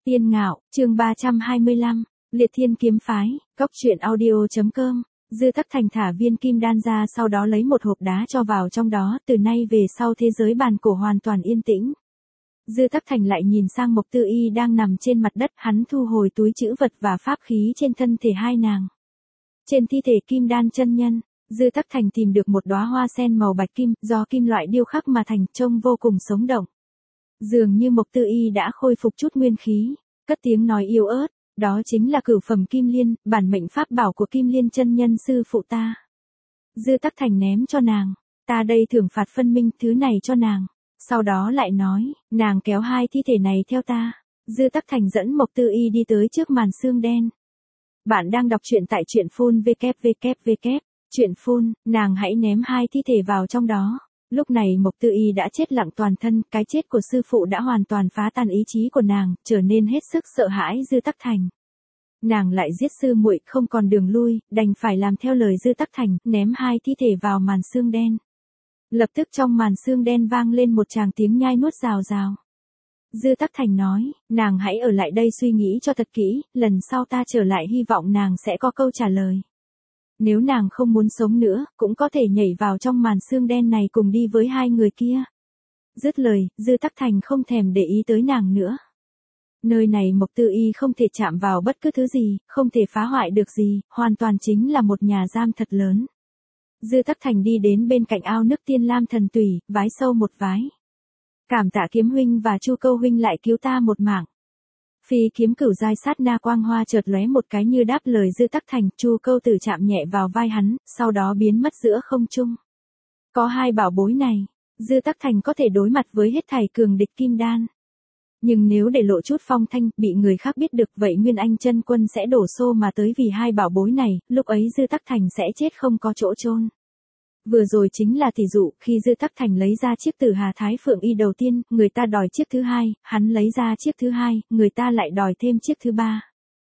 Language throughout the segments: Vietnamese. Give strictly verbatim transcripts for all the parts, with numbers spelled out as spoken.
Tiên Ngạo, chương ba trăm hai mươi lăm, Liệt Thiên Kiếm Phái, Cốc truyện audio.com. Dư Tắc Thành thả viên kim đan ra, sau đó lấy một hộp đá cho vào trong đó, từ nay về sau thế giới bàn cổ hoàn toàn yên tĩnh. Dư Tắc Thành lại nhìn sang Mộc Tư Y đang nằm trên mặt đất, hắn thu hồi túi trữ vật và pháp khí trên thân thể hai nàng. Trên thi thể kim đan chân nhân, Dư Tắc Thành tìm được một đóa hoa sen màu bạch kim, do kim loại điêu khắc mà thành, trông vô cùng sống động. Dường như Mộc Tư Y đã khôi phục chút nguyên khí, cất tiếng nói yếu ớt, đó chính là cửu phẩm kim liên, bản mệnh pháp bảo của kim liên chân nhân sư phụ ta. Dư Tắc Thành ném cho nàng, ta đây thưởng phạt phân minh thứ này cho nàng. Sau đó lại nói, nàng kéo hai thi thể này theo ta. Dư Tắc Thành dẫn Mộc Tư Y đi tới trước màn xương đen. Bạn đang đọc truyện tại truyện phun www. Truyện phun, nàng hãy ném hai thi thể vào trong đó. Lúc này Mộc Tư Y đã chết lặng toàn thân, cái chết của sư phụ đã hoàn toàn phá tan ý chí của nàng, trở nên hết sức sợ hãi Dư Tắc Thành. Nàng lại giết sư muội, không còn đường lui, đành phải làm theo lời Dư Tắc Thành, ném hai thi thể vào màn xương đen. Lập tức trong màn xương đen vang lên một tràng tiếng nhai nuốt rào rào. Dư Tắc Thành nói, nàng hãy ở lại đây suy nghĩ cho thật kỹ, lần sau ta trở lại hy vọng nàng sẽ có câu trả lời. Nếu nàng không muốn sống nữa, cũng có thể nhảy vào trong màn xương đen này cùng đi với hai người kia. Dứt lời, Dư Tắc Thành không thèm để ý tới nàng nữa. Nơi này Mộc Tư Y không thể chạm vào bất cứ thứ gì, không thể phá hoại được gì, hoàn toàn chính là một nhà giam thật lớn. Dư Tắc Thành đi đến bên cạnh ao nước Tiên Lam Thần Tủy, vái sâu một vái. Cảm tạ Kiếm huynh và Chu Câu huynh lại cứu ta một mạng. Phi kiếm cửu giai sát na quang hoa chợt lóe một cái như đáp lời Dư Tắc Thành, Chu Câu Tử chạm nhẹ vào vai hắn, sau đó biến mất giữa không trung. Có hai bảo bối này, Dư Tắc Thành có thể đối mặt với hết thảy cường địch kim đan. Nhưng nếu để lộ chút phong thanh, bị người khác biết được, vậy Nguyên Anh chân quân sẽ đổ xô mà tới vì hai bảo bối này, lúc ấy Dư Tắc Thành sẽ chết không có chỗ chôn. Vừa rồi chính là tỷ dụ, khi Dư Tắc Thành lấy ra chiếc Tử Hà Thái Phượng Y đầu tiên, người ta đòi chiếc thứ hai, hắn lấy ra chiếc thứ hai, người ta lại đòi thêm chiếc thứ ba.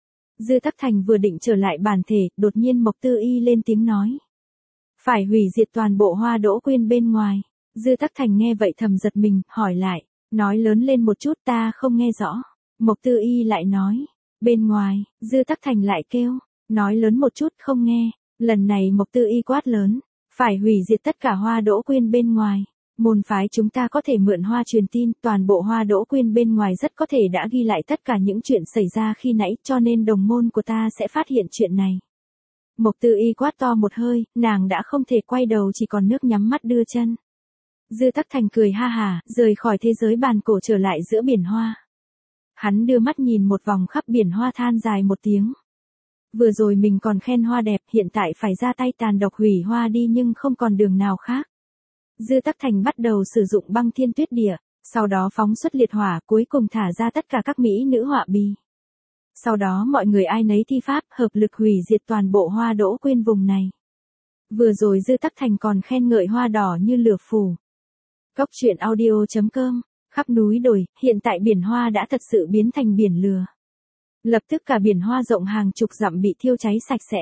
Dư Tắc Thành vừa định trở lại bản thể, đột nhiên Mộc Tư Y lên tiếng nói. Phải hủy diệt toàn bộ Hoa Đỗ Quyên bên ngoài. Dư Tắc Thành nghe vậy thầm giật mình, hỏi lại, nói lớn lên một chút, ta không nghe rõ. Mộc Tư Y lại nói, bên ngoài. Dư Tắc Thành lại kêu, nói lớn một chút, không nghe. Lần này Mộc Tư Y quát lớn. Phải hủy diệt tất cả Hoa Đỗ Quyên bên ngoài. Môn phái chúng ta có thể mượn hoa truyền tin, toàn bộ Hoa Đỗ Quyên bên ngoài rất có thể đã ghi lại tất cả những chuyện xảy ra khi nãy, cho nên đồng môn của ta sẽ phát hiện chuyện này. Mộc Tư Y quát to một hơi, nàng đã không thể quay đầu, chỉ còn nước nhắm mắt đưa chân. Dư Tắc Thành cười ha hả, rời khỏi thế giới bàn cổ trở lại giữa biển hoa. Hắn đưa mắt nhìn một vòng khắp biển hoa, than dài một tiếng. Vừa rồi mình còn khen hoa đẹp, hiện tại phải ra tay tàn độc hủy hoa đi, nhưng không còn đường nào khác. Dư Tắc Thành bắt đầu sử dụng băng thiên tuyết địa, sau đó phóng xuất liệt hỏa, cuối cùng thả ra tất cả các mỹ nữ họa bì. Sau đó mọi người ai nấy thi pháp, hợp lực hủy diệt toàn bộ Hoa Đỗ Quyên vùng này. Vừa rồi Dư Tắc Thành còn khen ngợi hoa đỏ như lửa phủ. Cốc truyện audio.com, khắp núi đồi, hiện tại biển hoa đã thật sự biến thành biển lửa. Lập tức cả biển hoa rộng hàng chục dặm bị thiêu cháy sạch sẽ.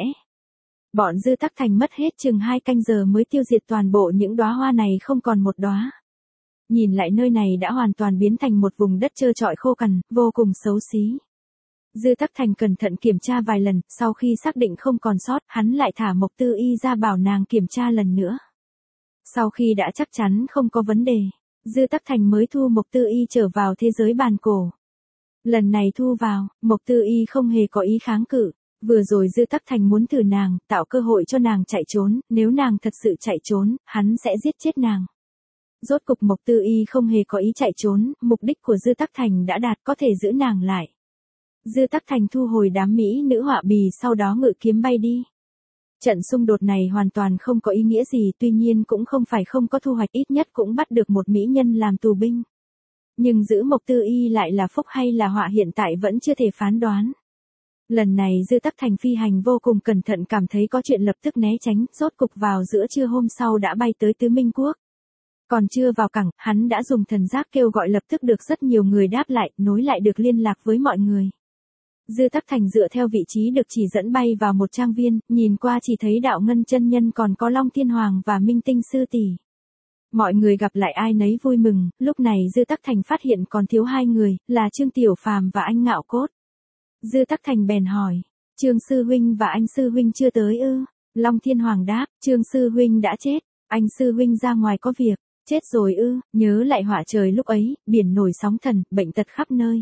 Bọn Dư Tắc Thành mất hết chừng hai canh giờ mới tiêu diệt toàn bộ những đóa hoa này, không còn một đóa. Nhìn lại nơi này đã hoàn toàn biến thành một vùng đất trơ trọi khô cằn, vô cùng xấu xí. Dư Tắc Thành cẩn thận kiểm tra vài lần, sau khi xác định không còn sót, hắn lại thả Mộc Tư Y ra bảo nàng kiểm tra lần nữa. Sau khi đã chắc chắn không có vấn đề, Dư Tắc Thành mới thu Mộc Tư Y trở vào thế giới bàn cổ. Lần này thu vào, Mộc Tư Y không hề có ý kháng cự. Vừa rồi Dư Tắc Thành muốn thử nàng, tạo cơ hội cho nàng chạy trốn, nếu nàng thật sự chạy trốn, hắn sẽ giết chết nàng. Rốt cục Mộc Tư Y không hề có ý chạy trốn, mục đích của Dư Tắc Thành đã đạt, có thể giữ nàng lại. Dư Tắc Thành thu hồi đám mỹ nữ họa bì, sau đó ngự kiếm bay đi. Trận xung đột này hoàn toàn không có ý nghĩa gì, tuy nhiên cũng không phải không có thu hoạch, ít nhất cũng bắt được một mỹ nhân làm tù binh. Nhưng giữ Mộc Tư Y lại là phúc hay là họa hiện tại vẫn chưa thể phán đoán. Lần này Dư Tắc Thành phi hành vô cùng cẩn thận, cảm thấy có chuyện lập tức né tránh, rốt cục vào giữa trưa hôm sau đã bay tới Tứ Minh Quốc. Còn chưa vào cảng, hắn đã dùng thần giác kêu gọi, lập tức được rất nhiều người đáp lại, nối lại được liên lạc với mọi người. Dư Tắc Thành dựa theo vị trí được chỉ dẫn bay vào một trang viên, nhìn qua chỉ thấy Đạo Ngân chân nhân còn có Long Thiên Hoàng và Minh Tinh sư tỷ. Mọi người gặp lại ai nấy vui mừng, lúc này Dư Tắc Thành phát hiện còn thiếu hai người, là Trương Tiểu Phàm và anh Ngạo Cốt. Dư Tắc Thành bèn hỏi, Trương Sư Huynh và anh Sư Huynh chưa tới ư? Long Thiên Hoàng đáp, Trương Sư Huynh đã chết, anh Sư Huynh ra ngoài có việc, chết rồi ư, nhớ lại họa trời lúc ấy, biển nổi sóng thần, bệnh tật khắp nơi.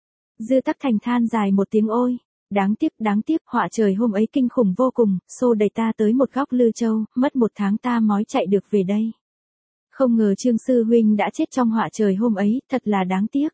Dư Tắc Thành than dài một tiếng ôi, đáng tiếc, đáng tiếc, họa trời hôm ấy kinh khủng vô cùng, xô đẩy ta tới một góc Lư Châu, mất một tháng ta mới chạy được về đây. Không ngờ Trương Sư Huynh đã chết trong họa trời hôm ấy, thật là đáng tiếc.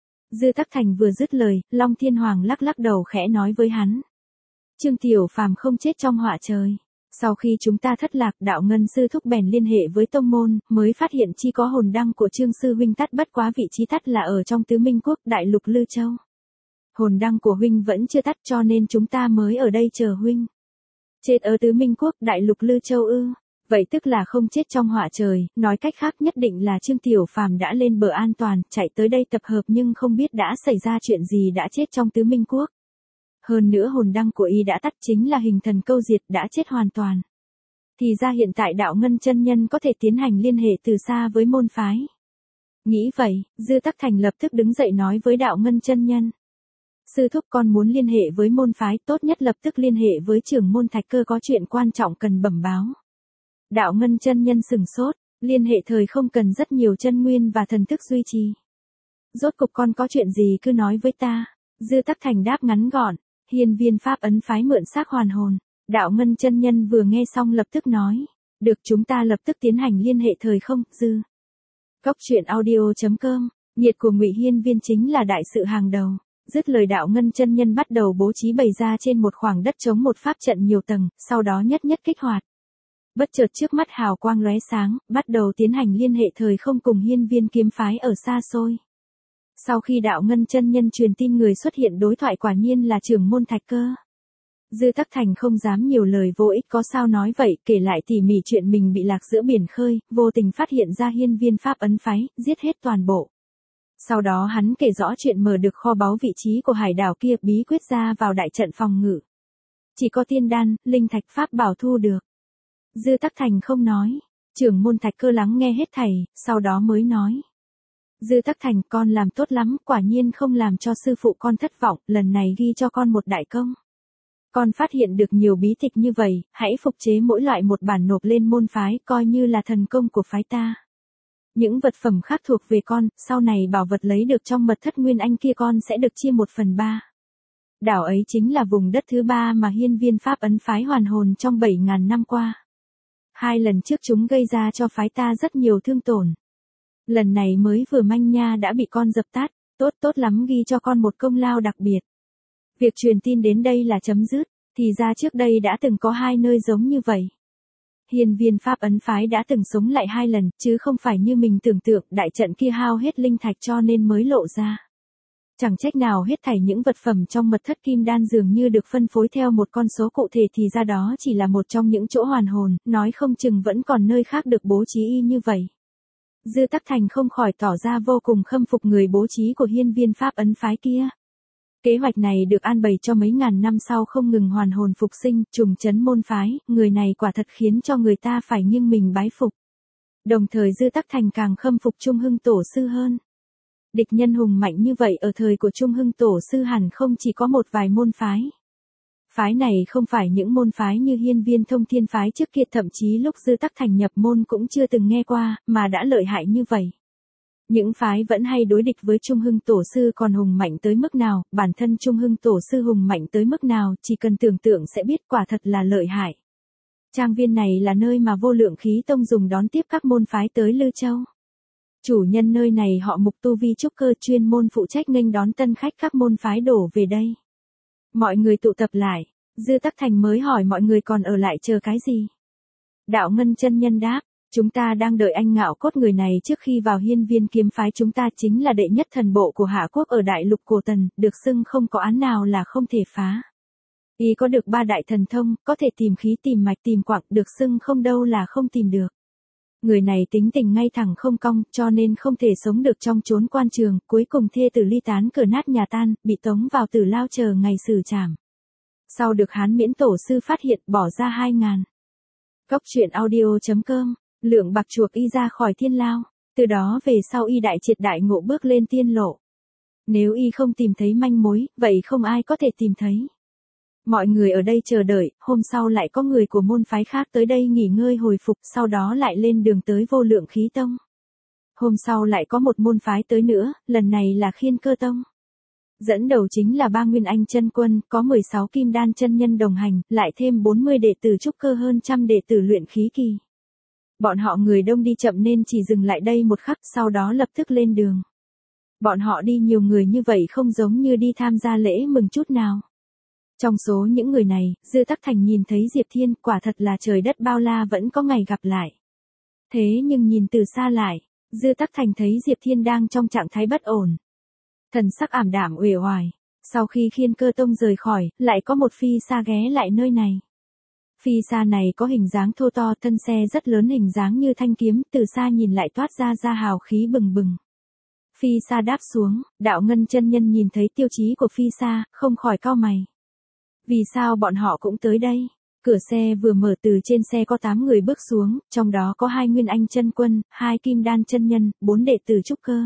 Dư Tắc Thành vừa dứt lời, Long Thiên Hoàng lắc lắc đầu khẽ nói với hắn. Trương Tiểu Phàm không chết trong họa trời. Sau khi chúng ta thất lạc, Đạo Ngân Sư thúc bèn liên hệ với tông môn, mới phát hiện chi có hồn đăng của Trương Sư Huynh tắt, bất quá vị trí tắt là ở trong Tứ Minh Quốc, đại lục Lư Châu. Hồn đăng của huynh vẫn chưa tắt cho nên chúng ta mới ở đây chờ huynh. Chết ở Tứ Minh Quốc, đại lục Lư Châu ư? Vậy tức là không chết trong họa trời, nói cách khác nhất định là Trương Tiểu Phàm đã lên bờ an toàn, chạy tới đây tập hợp nhưng không biết đã xảy ra chuyện gì đã chết trong Tứ Minh Quốc. Hơn nữa hồn đăng của y đã tắt, chính là hình thần câu diệt, đã chết hoàn toàn. Thì ra hiện tại Đạo Ngân chân nhân có thể tiến hành liên hệ từ xa với môn phái. Nghĩ vậy, Dư Tắc Thành lập tức đứng dậy nói với Đạo Ngân chân nhân. Sư thúc con muốn liên hệ với môn phái, tốt nhất lập tức liên hệ với trưởng môn Thạch Cơ, có chuyện quan trọng cần bẩm báo. Đạo Ngân chân nhân sừng sốt, liên hệ thời không cần rất nhiều chân nguyên và thần thức duy trì. Rốt cục con có chuyện gì cứ nói với ta. Dư Tắc Thành đáp ngắn gọn, hiên viên pháp ấn phái mượn xác hoàn hồn. Đạo Ngân chân nhân vừa nghe xong lập tức nói, được, chúng ta lập tức tiến hành liên hệ thời không. Dư Cốc truyện audio chấm com, nhiệt của Ngụy Hiên Viên chính là đại sự hàng đầu. Dứt lời, Đạo Ngân chân nhân bắt đầu bố trí bày ra trên một khoảng đất trống một pháp trận nhiều tầng, sau đó nhất nhất kích hoạt. Bất chợt trước mắt hào quang lóe sáng, bắt đầu tiến hành liên hệ thời không cùng hiên viên kiếm phái ở xa xôi. Sau khi Đạo Ngân chân nhân truyền tin người xuất hiện đối thoại quả nhiên là trưởng môn Thạch Cơ. Dư Tắc Thành không dám nhiều lời vô ích, có sao nói vậy, kể lại tỉ mỉ chuyện mình bị lạc giữa biển khơi, vô tình phát hiện ra hiên viên pháp ấn phái, giết hết toàn bộ. Sau đó hắn kể rõ chuyện mở được kho báu vị trí của hải đảo kia, bí quyết ra vào đại trận phòng ngự. Chỉ có tiên đan, linh thạch pháp bảo thu được. Dư Tắc Thành không nói, trưởng môn Thạch Cơ lắng nghe hết thảy, sau đó mới nói. Dư Tắc Thành, con làm tốt lắm, quả nhiên không làm cho sư phụ con thất vọng, lần này ghi cho con một đại công. Con phát hiện được nhiều bí tịch như vậy, hãy phục chế mỗi loại một bản nộp lên môn phái, coi như là thần công của phái ta. Những vật phẩm khác thuộc về con, sau này bảo vật lấy được trong mật thất Nguyên Anh kia con sẽ được chia một phần ba. Đảo ấy chính là vùng đất thứ ba mà hiên viên pháp ấn phái hoàn hồn trong bảy ngàn năm qua. Hai lần trước chúng gây ra cho phái ta rất nhiều thương tổn. Lần này mới vừa manh nha đã bị con dập tắt, tốt tốt lắm, ghi cho con một công lao đặc biệt. Việc truyền tin đến đây là chấm dứt, thì ra trước đây đã từng có hai nơi giống như vậy. Hiên viên pháp ấn phái đã từng sống lại hai lần, chứ không phải như mình tưởng tượng, đại trận kia hao hết linh thạch cho nên mới lộ ra. Chẳng trách nào hết thảy những vật phẩm trong mật thất kim đan dường như được phân phối theo một con số cụ thể, thì ra đó chỉ là một trong những chỗ hoàn hồn, nói không chừng vẫn còn nơi khác được bố trí y như vậy. Dư Tắc Thành không khỏi tỏ ra vô cùng khâm phục người bố trí của hiên viên pháp ấn phái kia. Kế hoạch này được an bày cho mấy ngàn năm sau không ngừng hoàn hồn phục sinh, trùng trấn môn phái, người này quả thật khiến cho người ta phải nghiêng mình bái phục. Đồng thời Dư Tắc Thành càng khâm phục Trung Hưng Tổ sư hơn. Địch nhân hùng mạnh như vậy ở thời của Trung Hưng Tổ sư hẳn không chỉ có một vài môn phái. Phái này không phải những môn phái như hiên viên thông thiên phái trước kia, thậm chí lúc Dư Tắc Thành nhập môn cũng chưa từng nghe qua, mà đã lợi hại như vậy. Những phái vẫn hay đối địch với Trung Hưng Tổ sư còn hùng mạnh tới mức nào, bản thân Trung Hưng Tổ sư hùng mạnh tới mức nào, chỉ cần tưởng tượng sẽ biết, quả thật là lợi hại. Trang viên này là nơi mà Vô Lượng Khí Tông dùng đón tiếp các môn phái tới Lư Châu. Chủ nhân nơi này họ Mục, tu vi trúc cơ, chuyên môn phụ trách nghênh đón tân khách các môn phái đổ về đây. Mọi người tụ tập lại, Dư Tắc Thành mới hỏi mọi người còn ở lại chờ cái gì. Đạo Ngân chân nhân đáp, chúng ta đang đợi anh Ngạo Cốt, người này trước khi vào hiên viên kiếm phái chúng ta chính là đệ nhất thần bộ của Hạ Quốc ở đại lục Cổ Tần, được xưng không có án nào là không thể phá. Y có được ba đại thần thông, có thể tìm khí, tìm mạch, tìm quặng, được xưng không đâu là không tìm được. Người này tính tình ngay thẳng không cong, cho nên không thể sống được trong chốn quan trường, cuối cùng thê tử ly tán, cửa nát nhà tan, bị tống vào tử lao chờ ngày xử trảm. Sau được Hán Miễn Tổ sư phát hiện, bỏ ra hai ngàn. Cốc truyện audio chấm com Lượng bạc chuộc y ra khỏi thiên lao, từ đó về sau y đại triệt đại ngộ bước lên tiên lộ. Nếu y không tìm thấy manh mối, vậy không ai có thể tìm thấy. Mọi người ở đây chờ đợi, hôm sau lại có người của môn phái khác tới đây nghỉ ngơi hồi phục, sau đó lại lên đường tới Vô Lượng Khí Tông. Hôm sau lại có một môn phái tới nữa, lần này là Khiên Cơ Tông. Dẫn đầu chính là ba Nguyên Anh chân quân, có mười sáu kim đan chân nhân đồng hành, lại thêm bốn mươi đệ tử trúc cơ hơn trăm đệ tử luyện khí kỳ. Bọn họ người đông đi chậm nên chỉ dừng lại đây một khắc, sau đó lập tức lên đường. Bọn họ đi nhiều người như vậy không giống như đi tham gia lễ mừng chút nào. Trong số những người này, Dư Tắc Thành nhìn thấy Diệp Thiên, quả thật là trời đất bao la vẫn có ngày gặp lại. Thế nhưng nhìn từ xa lại, Dư Tắc Thành thấy Diệp Thiên đang trong trạng thái bất ổn. Thần sắc ảm đạm uể oải. Sau khi Khiên Cơ Tông rời khỏi, lại có một phi sa ghé lại nơi này. Phi sa này có hình dáng thô to, thân xe rất lớn, hình dáng như thanh kiếm, từ xa nhìn lại toát ra ra hào khí bừng bừng. Phi sa đáp xuống, Đạo Ngân chân nhân nhìn thấy tiêu chí của phi sa, không khỏi cau mày. Vì sao bọn họ cũng tới đây? Cửa xe vừa mở, từ trên xe có tám người bước xuống, trong đó có hai Nguyên Anh chân quân, hai Kim Đan chân nhân, bốn đệ tử trúc cơ.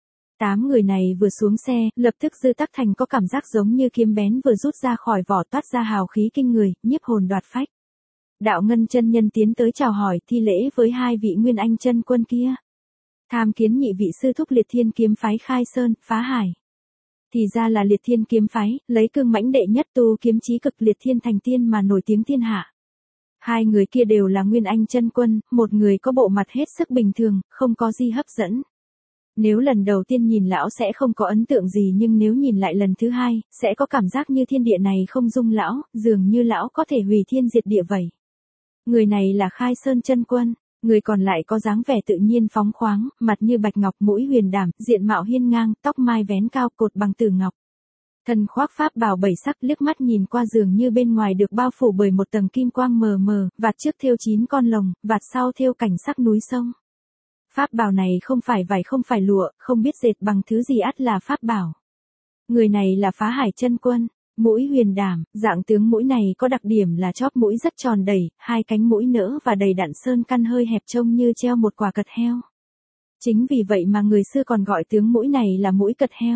Tám người này vừa xuống xe, lập tức Dư Tắc Thành có cảm giác giống như kiếm bén vừa rút ra khỏi vỏ, toát ra hào khí kinh người, nhiếp hồn đoạt phách. Đạo Ngân chân nhân tiến tới chào hỏi, thi lễ với hai vị Nguyên Anh chân quân kia. Tham kiến nhị vị sư thúc Liệt Thiên kiếm phái khai sơn, phá hải. Thì ra là Liệt Thiên kiếm phái, lấy cương mãnh đệ nhất tu kiếm chí cực Liệt Thiên thành tiên mà nổi tiếng thiên hạ. Hai người kia đều là Nguyên Anh chân quân, một người có bộ mặt hết sức bình thường, không có gì hấp dẫn. Nếu lần đầu tiên nhìn lão sẽ không có ấn tượng gì, nhưng nếu nhìn lại lần thứ hai, sẽ có cảm giác như thiên địa này không dung lão, dường như lão có thể hủy thiên diệt địa vậy. Người này là Khai Sơn chân quân, người còn lại có dáng vẻ tự nhiên phóng khoáng, mặt như bạch ngọc, mũi huyền đảm, diện mạo hiên ngang, tóc mai vén cao, cột bằng tử ngọc. Thân khoác pháp bào bảy sắc, liếc mắt nhìn qua dường như bên ngoài được bao phủ bởi một tầng kim quang mờ mờ, vạt trước thêu chín con lồng, vạt sau thêu cảnh sắc núi sông. Pháp bào này không phải vải, không phải lụa, không biết dệt bằng thứ gì, ắt là pháp bảo. Người này là Phá Hải chân quân, mũi huyền đảm, dạng tướng mũi này có đặc điểm là chóp mũi rất tròn đầy, hai cánh mũi nỡ và đầy đặn, sơn căn hơi hẹp trông như treo một quả cật heo. Chính vì vậy mà người xưa còn gọi tướng mũi này là mũi cật heo.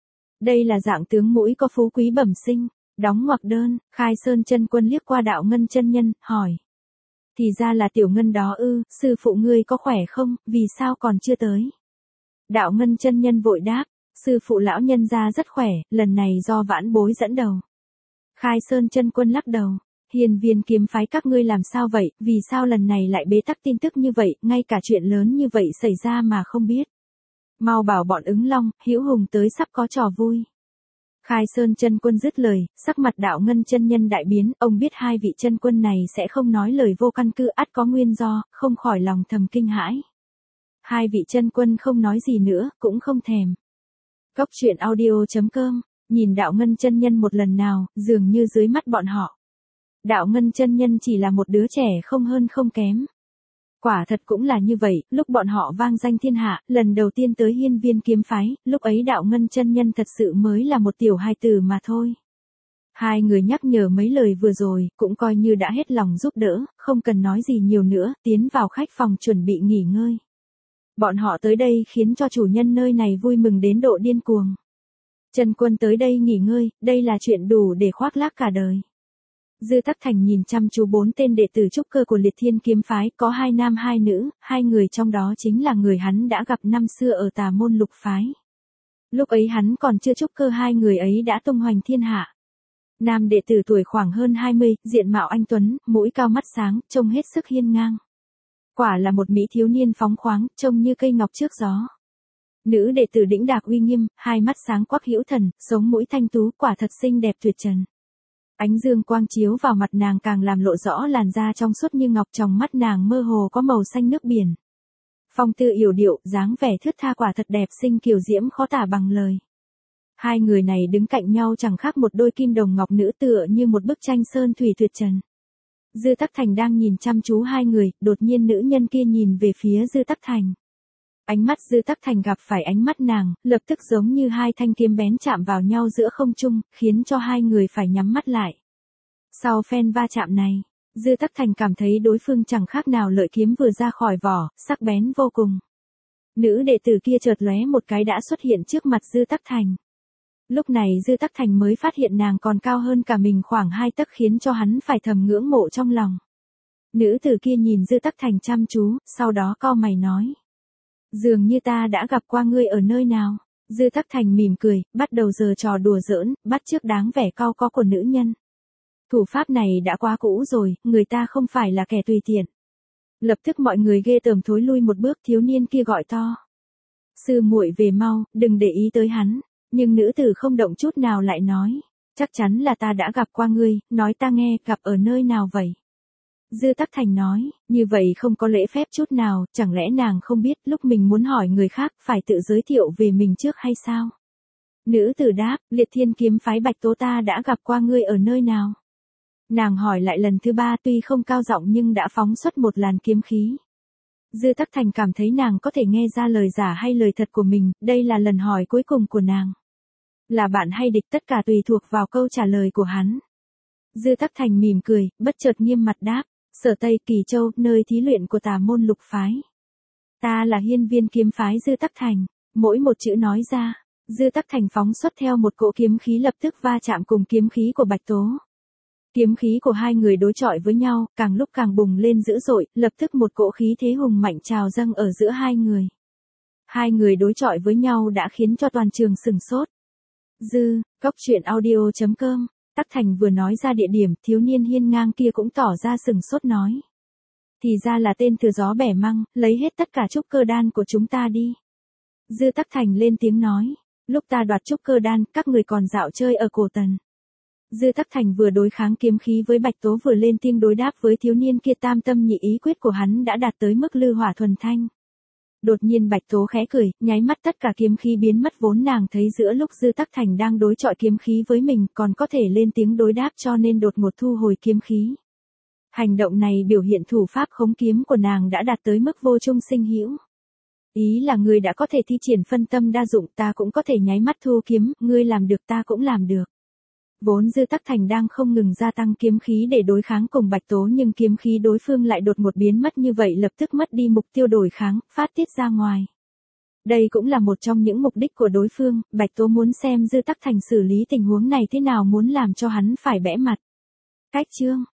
Đây là dạng tướng mũi có phú quý bẩm sinh. Đóng ngoặc đơn, Khai Sơn chân quân liếc qua Đạo Ngân chân nhân, hỏi. Thì ra là Tiểu Ngân đó ư, sư phụ ngươi có khỏe không, vì sao còn chưa tới? Đạo Ngân chân nhân vội đáp, sư phụ lão nhân gia rất khỏe, lần này do vãn bối dẫn đầu. Khai Sơn chân quân lắc đầu, Hiên Viên kiếm phái các ngươi làm sao vậy, vì sao lần này lại bế tắc tin tức như vậy, ngay cả chuyện lớn như vậy xảy ra mà không biết. Mau bảo bọn Ứng Long, Hữu Hùng tới, sắp có trò vui. Khai Sơn chân quân dứt lời, sắc mặt Đạo Ngân chân nhân đại biến, ông biết hai vị chân quân này sẽ không nói lời vô căn cứ, ắt có nguyên do, không khỏi lòng thầm kinh hãi. Hai vị chân quân không nói gì nữa, cũng không thèm. Cốc truyện audio chấm com, nhìn Đạo Ngân chân nhân một lần nào, dường như dưới mắt bọn họ. Đạo Ngân chân nhân chỉ là một đứa trẻ không hơn không kém. Quả thật cũng là như vậy, lúc bọn họ vang danh thiên hạ, lần đầu tiên tới Hiên Viên kiếm phái, lúc ấy Đạo Ngân chân nhân thật sự mới là một tiểu hài tử mà thôi. Hai người nhắc nhở mấy lời vừa rồi, cũng coi như đã hết lòng giúp đỡ, không cần nói gì nhiều nữa, tiến vào khách phòng chuẩn bị nghỉ ngơi. Bọn họ tới đây khiến cho chủ nhân nơi này vui mừng đến độ điên cuồng. Chân quân tới đây nghỉ ngơi, đây là chuyện đủ để khoác lác cả đời. Dư Tắc Thành nhìn chăm chú bốn tên đệ tử trúc cơ của Liệt Thiên kiếm phái, có hai nam hai nữ, hai người trong đó chính là người hắn đã gặp năm xưa ở Tà Môn Lục phái. Lúc ấy hắn còn chưa trúc cơ, hai người ấy đã tung hoành thiên hạ. Nam đệ tử tuổi khoảng hơn hai mươi, diện mạo anh tuấn, mũi cao mắt sáng, trông hết sức hiên ngang. Quả là một mỹ thiếu niên phóng khoáng, trông như cây ngọc trước gió. Nữ đệ tử đĩnh đạc uy nghiêm, hai mắt sáng quắc hữu thần, sống mũi thanh tú, quả thật xinh đẹp tuyệt trần. Ánh dương quang chiếu vào mặt nàng càng làm lộ rõ làn da trong suốt như ngọc, trong mắt nàng mơ hồ có màu xanh nước biển. Phong tư yểu điệu, dáng vẻ thướt tha, quả thật đẹp xinh kiều diễm khó tả bằng lời. Hai người này đứng cạnh nhau chẳng khác một đôi kim đồng ngọc nữ, tựa như một bức tranh sơn thủy tuyệt trần. Dư Tắc Thành đang nhìn chăm chú hai người, đột nhiên nữ nhân kia nhìn về phía Dư Tắc Thành. Ánh mắt Dư Tắc Thành gặp phải ánh mắt nàng, lập tức giống như hai thanh kiếm bén chạm vào nhau giữa không trung, khiến cho hai người phải nhắm mắt lại. Sau phen va chạm này, Dư Tắc Thành cảm thấy đối phương chẳng khác nào lợi kiếm vừa ra khỏi vỏ, sắc bén vô cùng. Nữ đệ tử kia chợt lóe một cái đã xuất hiện trước mặt Dư Tắc Thành. Lúc này Dư Tắc Thành mới phát hiện nàng còn cao hơn cả mình khoảng hai tấc khiến cho hắn phải thầm ngưỡng mộ trong lòng. Nữ tử kia nhìn Dư Tắc Thành chăm chú, sau đó cau mày nói. Dường như ta đã gặp qua ngươi ở nơi nào. Dư Tắc Thành mỉm cười, bắt đầu giở trò đùa giỡn, bắt chước đáng vẻ cau có của nữ nhân. Thủ pháp này đã quá cũ rồi, người ta không phải là kẻ tùy tiện. Lập tức mọi người ghê tởm thối lui một bước, thiếu niên kia gọi to. Sư muội về mau, đừng để ý tới hắn. Nhưng nữ tử không động chút nào lại nói. Chắc chắn là ta đã gặp qua ngươi, nói ta nghe, gặp ở nơi nào vậy? Dư Tắc Thành nói, như vậy không có lễ phép chút nào, chẳng lẽ nàng không biết lúc mình muốn hỏi người khác phải tự giới thiệu về mình trước hay sao? Nữ tử đáp, Liệt Thiên kiếm phái Bạch Tố ta đã gặp qua ngươi ở nơi nào? Nàng hỏi lại lần thứ ba tuy không cao giọng nhưng đã phóng xuất một làn kiếm khí. Dư Tắc Thành cảm thấy nàng có thể nghe ra lời giả hay lời thật của mình, đây là lần hỏi cuối cùng của nàng. Là bạn hay địch tất cả tùy thuộc vào câu trả lời của hắn. Dư Tắc Thành mỉm cười, bất chợt nghiêm mặt đáp, Sở Tây Kỳ Châu, nơi thí luyện của Tà môn Lục phái. Ta là Hiên Viên kiếm phái Dư Tắc Thành, mỗi một chữ nói ra, Dư Tắc Thành phóng xuất theo một cỗ kiếm khí lập tức va chạm cùng kiếm khí của Bạch Tố. Kiếm khí của hai người đối chọi với nhau, càng lúc càng bùng lên dữ dội, lập tức một cỗ khí thế hùng mạnh trào dâng ở giữa hai người. Hai người đối chọi với nhau đã khiến cho toàn trường sửng sốt. Dư, Cốc Truyện Audio chấm com, Tắc Thành vừa nói ra địa điểm, thiếu niên hiên ngang kia cũng tỏ ra sửng sốt nói. Thì ra là tên thừa gió bẻ măng, lấy hết tất cả trúc cơ đan của chúng ta đi. Dư Tắc Thành lên tiếng nói, lúc ta đoạt trúc cơ đan, các người còn dạo chơi ở Cổ Tần. Dư Tắc Thành vừa đối kháng kiếm khí với Bạch Tố vừa lên tiếng đối đáp với thiếu niên kia, tam tâm nhị ý quyết của hắn đã đạt tới mức lư hỏa thuần thanh. Đột nhiên Bạch Tố khẽ cười, nháy mắt tất cả kiếm khí biến mất vốn nàng thấy giữa lúc Dư Tắc Thành đang đối chọi kiếm khí với mình còn có thể lên tiếng đối đáp cho nên đột ngột thu hồi kiếm khí. Hành động này biểu hiện thủ pháp khống kiếm của nàng đã đạt tới mức vô trung sinh hữu. Ý là ngươi đã có thể thi triển phân tâm đa dụng, ta cũng có thể nháy mắt thu kiếm, ngươi làm được ta cũng làm được. Vốn Dư Tắc Thành đang không ngừng gia tăng kiếm khí để đối kháng cùng Bạch Tố nhưng kiếm khí đối phương lại đột ngột biến mất như vậy lập tức mất đi mục tiêu đối kháng, phát tiết ra ngoài. Đây cũng là một trong những mục đích của đối phương, Bạch Tố muốn xem Dư Tắc Thành xử lý tình huống này thế nào, muốn làm cho hắn phải bẽ mặt. Cách chương